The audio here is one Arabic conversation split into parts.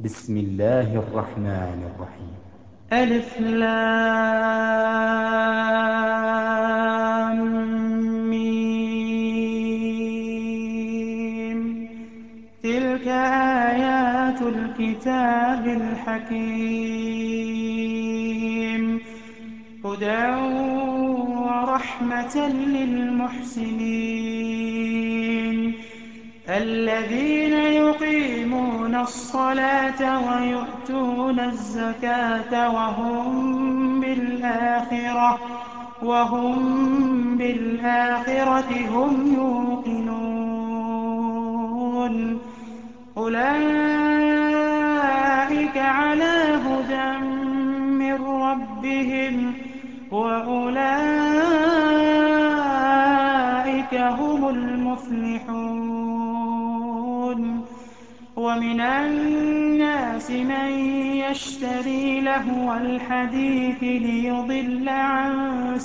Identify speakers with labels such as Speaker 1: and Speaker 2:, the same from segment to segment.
Speaker 1: بسم الله الرحمن الرحيم.
Speaker 2: ألف لام ميم. تلك آيات الكتاب الحكيم، هدى ورحمة للمحسنين الذين يقيمون الصلاة ويؤتون الزكاة وهم بالآخرة هم يوقنون. أولئك على هدى من ربهم وأولئك هم المفلحون. ومن الناس من يشتري لهو الحديث ليضل عن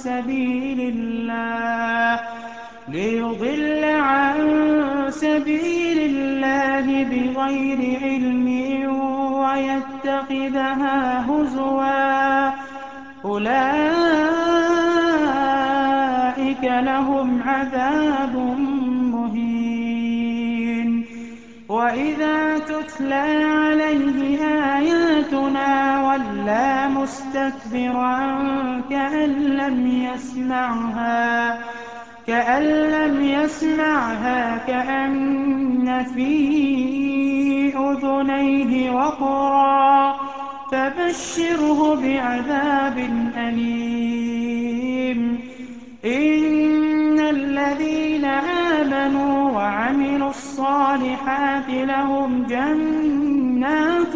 Speaker 2: سبيل الله بغير علم ويتخذها هزوا. أولئك لهم عذاب مهين. وإذا تتلى عليه آياتنا ولى مستكبرا كأن لم يسمعها كأن في أذنيه وقرا. فبشره بعذاب أليم. إن الذين آمنوا وعملوا الصالحات لهم جنات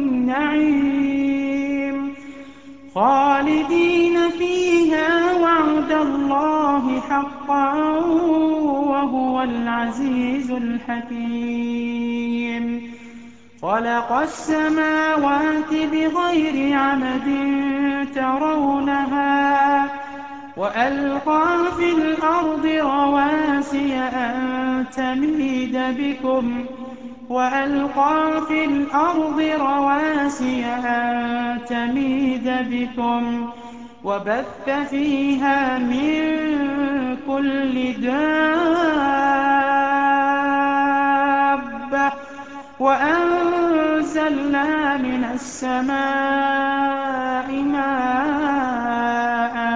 Speaker 2: النعيم خالدين فيها وعد الله حقا وهو العزيز الحكيم. خلق السماوات بغير عمد ترونها وألقى في الأرض رواسي أن تميد بكم وبث فيها من كل دابة وأنزلنا من السماء ماء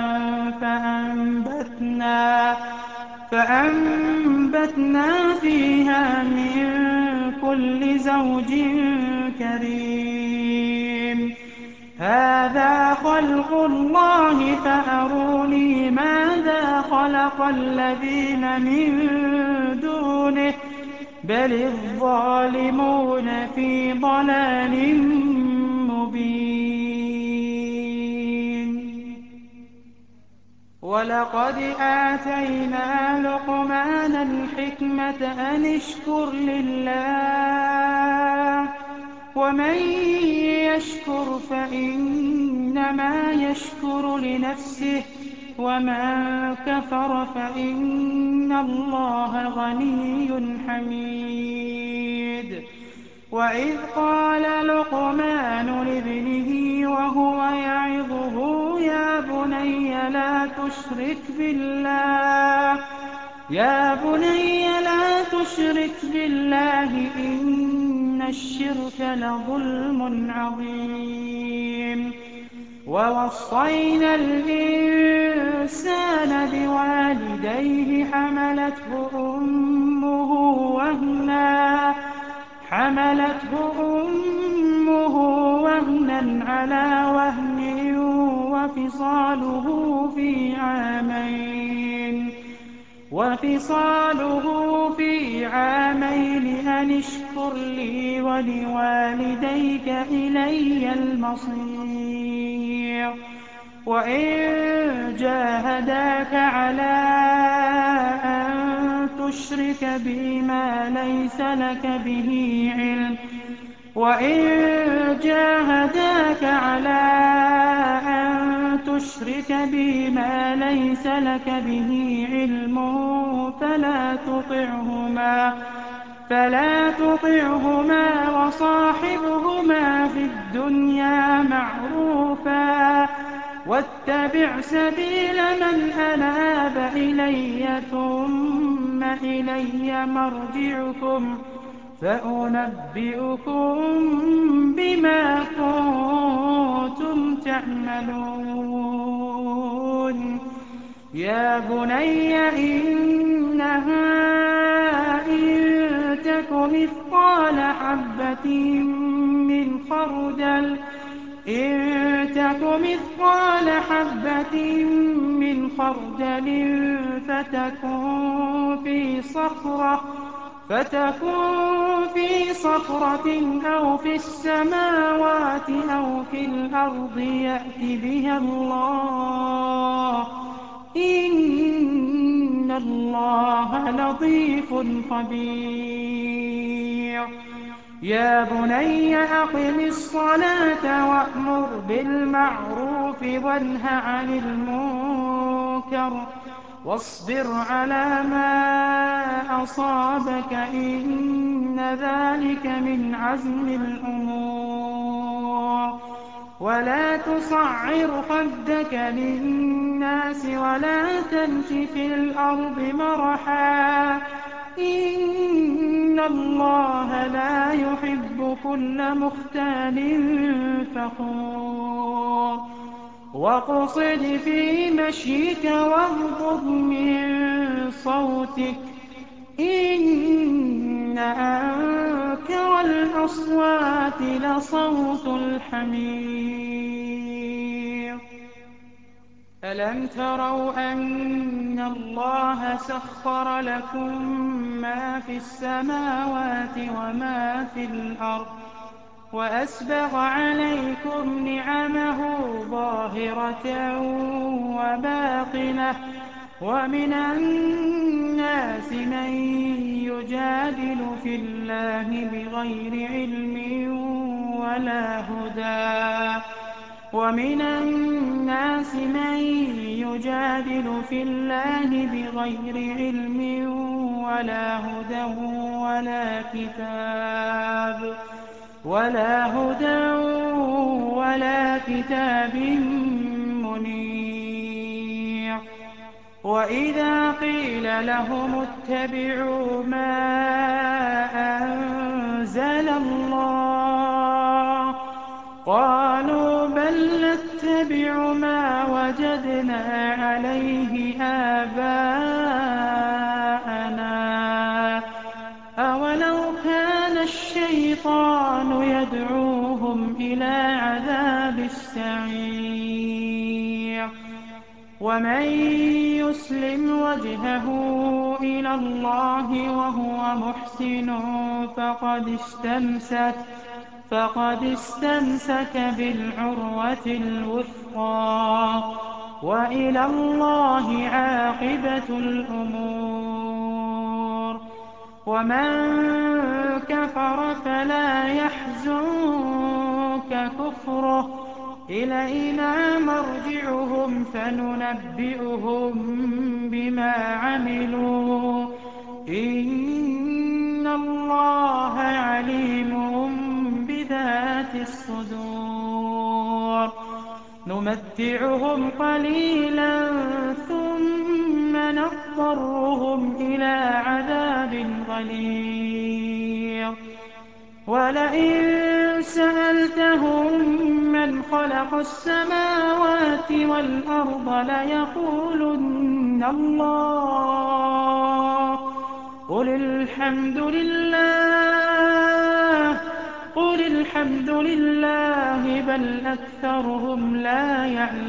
Speaker 2: فأنبتنا فيها من كل زوج كريم. هذا خلق الله فأروني ماذا خلق الذين من دونه بل الظالمون في ضلال مبين. ولقد آتينا لقمان الحكمة أن اشكر لله ومن يشكر فإنما يشكر لنفسه ومن كفر فإن الله غني حميد. وإذ قال لقمان لابنه وهو يعظه يا بني لا تشرك بالله إن الشرك لظلم عظيم. ووصينا الإنسان بوالديه حملته أمه وهنا على وهن وفصاله في عامين أن اشكر لي ولوالديك إلي المصير. وإن جاهداك على أن تشرك بي ما ليس لك به علم فلا تطعهما وصاحبهما في الدنيا معروفا واتبع سبيل من أناب إلي ثم إلي مرجعكم فأنبئكم بما كنتم تعملون يا بني إنها إن تك مثقال حبة من خردل فتكن في صخرة أو في السماوات أو في الأرض يأت بها الله إن الله لطيف خبير يا بني أقم الصلاة وأمر بالمعروف وانه عن المنكر واصبر على ما أصابك إن ذلك من عزم الأمور ولا تصعر خدك للناس ولا تمش في الأرض مرحا إن الله لا يحب كل مختال فخور واقصد في مشيك واغضض من صوتك إن أنكر الأصوات لصوت الحمير ألم تروا أن الله سخر لكم ما في السماوات وما في الأرض وأسبغ عليكم نعمه ظاهرة وباطنة ومن الناس من يجادل في الله بغير علم ولا هدى ولا كتاب منير وإذا قيل لهم اتبعوا ما أنزل الله قالوا بل نتبع ما وجدنا عليه آباءنا أولو كان الشيطان يدعوهم إلى عذاب السعير ومن يسلم وجهه إلى الله وهو محسن فقد استمسك بالعروة الوثقى وإلى الله عاقبة الأمور ومن كفر فلا يحزنك كفره إلينا مرجعهم فننبئهم بما عملوا إن الله عليم بذات الصدور نمتعهم قليلا ثم نضطرهم إلى عذاب غليظ ولئن سألتهم من خلق السماوات والأرض ليقولن الله قل الحمد لله بل أكثرهم لا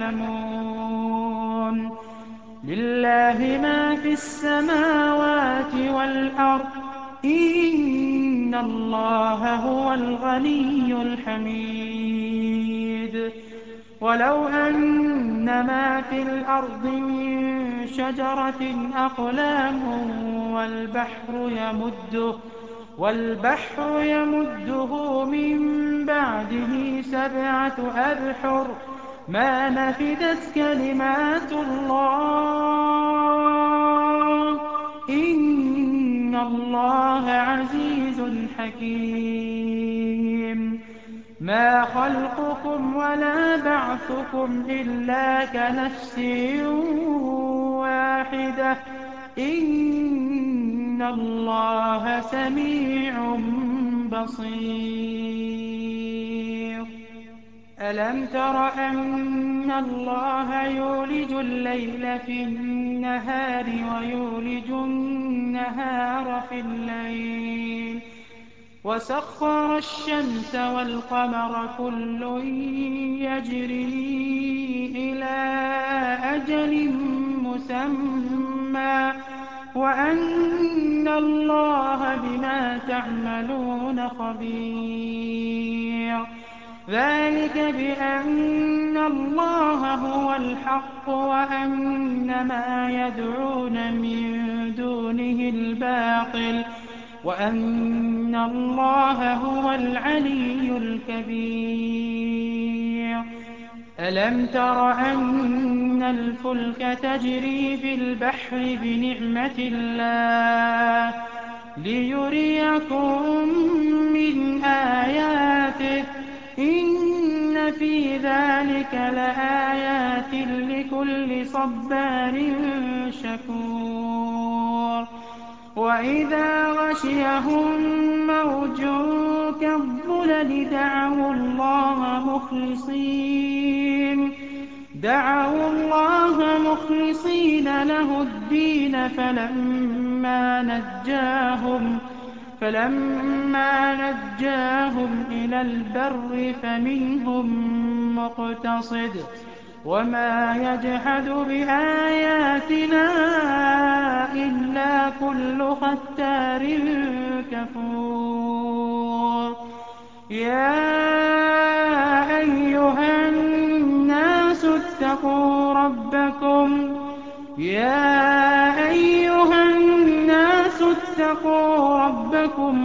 Speaker 2: يعلمون لله ما في السماوات والأرض إن الله هو الغني الحميد ولو أن ما في الأرض من شجرة أقلام والبحر يمده من بعده 7 أبحر ما نفدت كلمات الله إن الله عزيز حكيم مَا خَلْقُكُمْ وَلَا بَعْثُكُمْ إِلَّا كَنَفْسٍ وَاحِدَةٍ ۗ إِنَّ اللَّهَ سَمِيعٌ بَصِيرٌ أَلَمْ تَرَ أَنَّ اللَّهَ يُولِجُ اللَّيْلَ فِي النَّهَارِ وَيُولِجُ النَّهَارَ في اللَّيْلِ وَسَخَّرَ الشَّمْسَ وَالْقَمَرَ كُلٌّ يَجْرِي إِلَىٰ أَجَلٍ مُّسَمًّى وَأَنَّ اللَّهَ بِمَا تَعْمَلُونَ خَبِيرٌ ذَٰلِكَ بِأَنَّ اللَّهَ هُوَ الْحَقُّ وَأَنَّ مَا يَدْعُونَ مِن دُونِهِ الْبَاطِلُ وَأَنَّ اللَّهَ هُوَ الْعَلِيُّ الْكَبِيرُ أَلَمْ تَرَ أَنَّ الْفُلْكَ تَجْرِي فِي الْبَحْرِ بِنِعْمَتِ اللَّهِ لِيُرِيَكُم مِّنْ آيَاتِهِ ۚ إِنَّ فِي ذَٰلِكَ لَآيَاتٍ لِّكُلِّ صَبَّارٍ شَكُورٍ وَإِذَا غَشِيَهُم مَّوْجٌ كَالظُّلَلِ دَعَوُا اللَّهَ مُخْلِصِينَ لَهُ الدِّينَ فَلَمَّا نَجَّاهُمْ إِلَى الْبَرِّ فَمِنْهُم مُّقْتَصِدٌ ۚ وَمَا يَجْحَدُ بِآيَاتِنَا إِلَّا كُلُّ خَتَّارٍ كَفُورٍ يَا أَيُّهَا النَّاسُ اتَّقُوا رَبَّكُمْ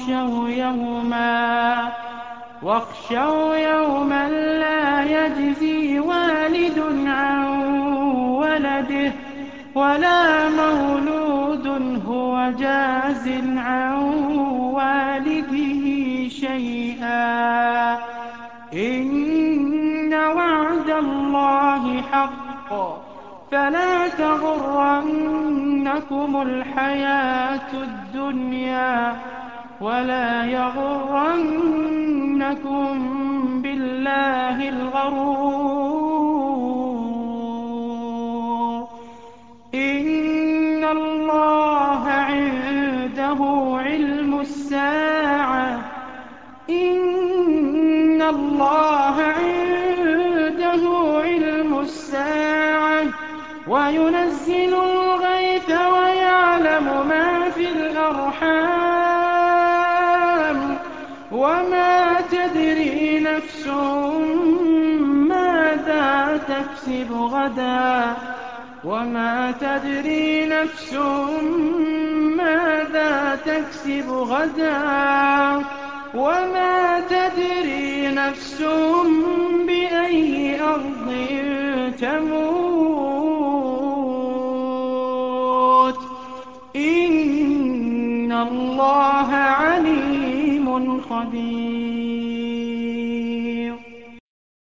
Speaker 2: وَاخْشَوْا يَوْمًا لَّا يَجْزِي وَالِدٌ عَن وَلَدِهِ وَلَا مَوْلُودٌ هُوَ جَازٍ عَن وَالِدِهِ شَيْئًا ۚ إِنَّ وَعْدَ اللَّهِ حَقٌّ ۖ فَلَا تَغُرَّنَّكُمُ الْحَيَاةُ الدُّنْيَا وَلَا يَغُرَّنَّكُم بِاللَّهِ الْغَرُورُ إِنَّ اللَّهَ عِندَهُ عِلْمُ السَّاعَةِ وَيُنَزِّلُ الْغَيْثَ وَيَعْلَمُ مَا فِي الْأَرْحَامِ ۖ وَمَا تَدْرِي نَفْسٌ مَّاذَا تَكْسِبُ غَدًا وَمَا تَدْرِي نَفْسٌ بِأَيِّ أَرْضٍ تَمُوتُ ۚ إِنَّ اللَّهَ عَلِيمٌ خَبِيرٌ